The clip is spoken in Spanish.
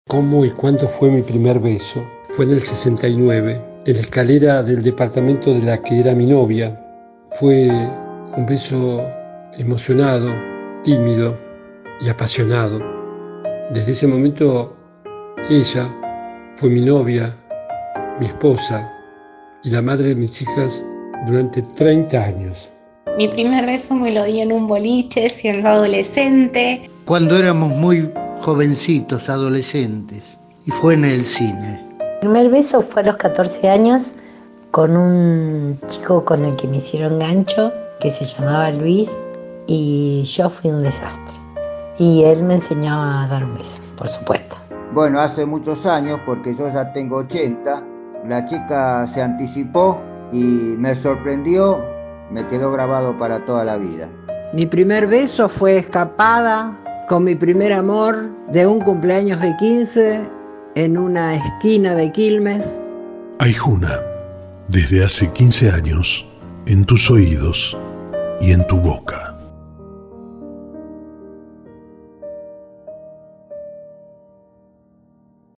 ¿Cómo y cuándo fue mi primer beso? Fue en el 69, en la escalera del departamento de la que era mi novia. Fue un beso emocionado, tímido y apasionado. Desde ese momento, ella fue mi novia, mi esposa y la madre de mis hijas durante 30 años. Mi primer beso me lo di en un boliche siendo adolescente. Cuando éramos muy jovencitos, adolescentes, y fue en el cine. Mi primer beso fue a los 14 años con un chico con el que me hicieron gancho, que se llamaba Luis, y yo fui un desastre. Y él me enseñó a dar un beso, por supuesto. Bueno, hace muchos años, porque yo ya tengo 80, la chica se anticipó y me sorprendió, me quedó grabado para toda la vida. Mi primer beso fue escapada con mi primer amor de un cumpleaños de 15 en una esquina de Quilmes. Aijuna, desde hace 15 años, en tus oídos y en tu boca.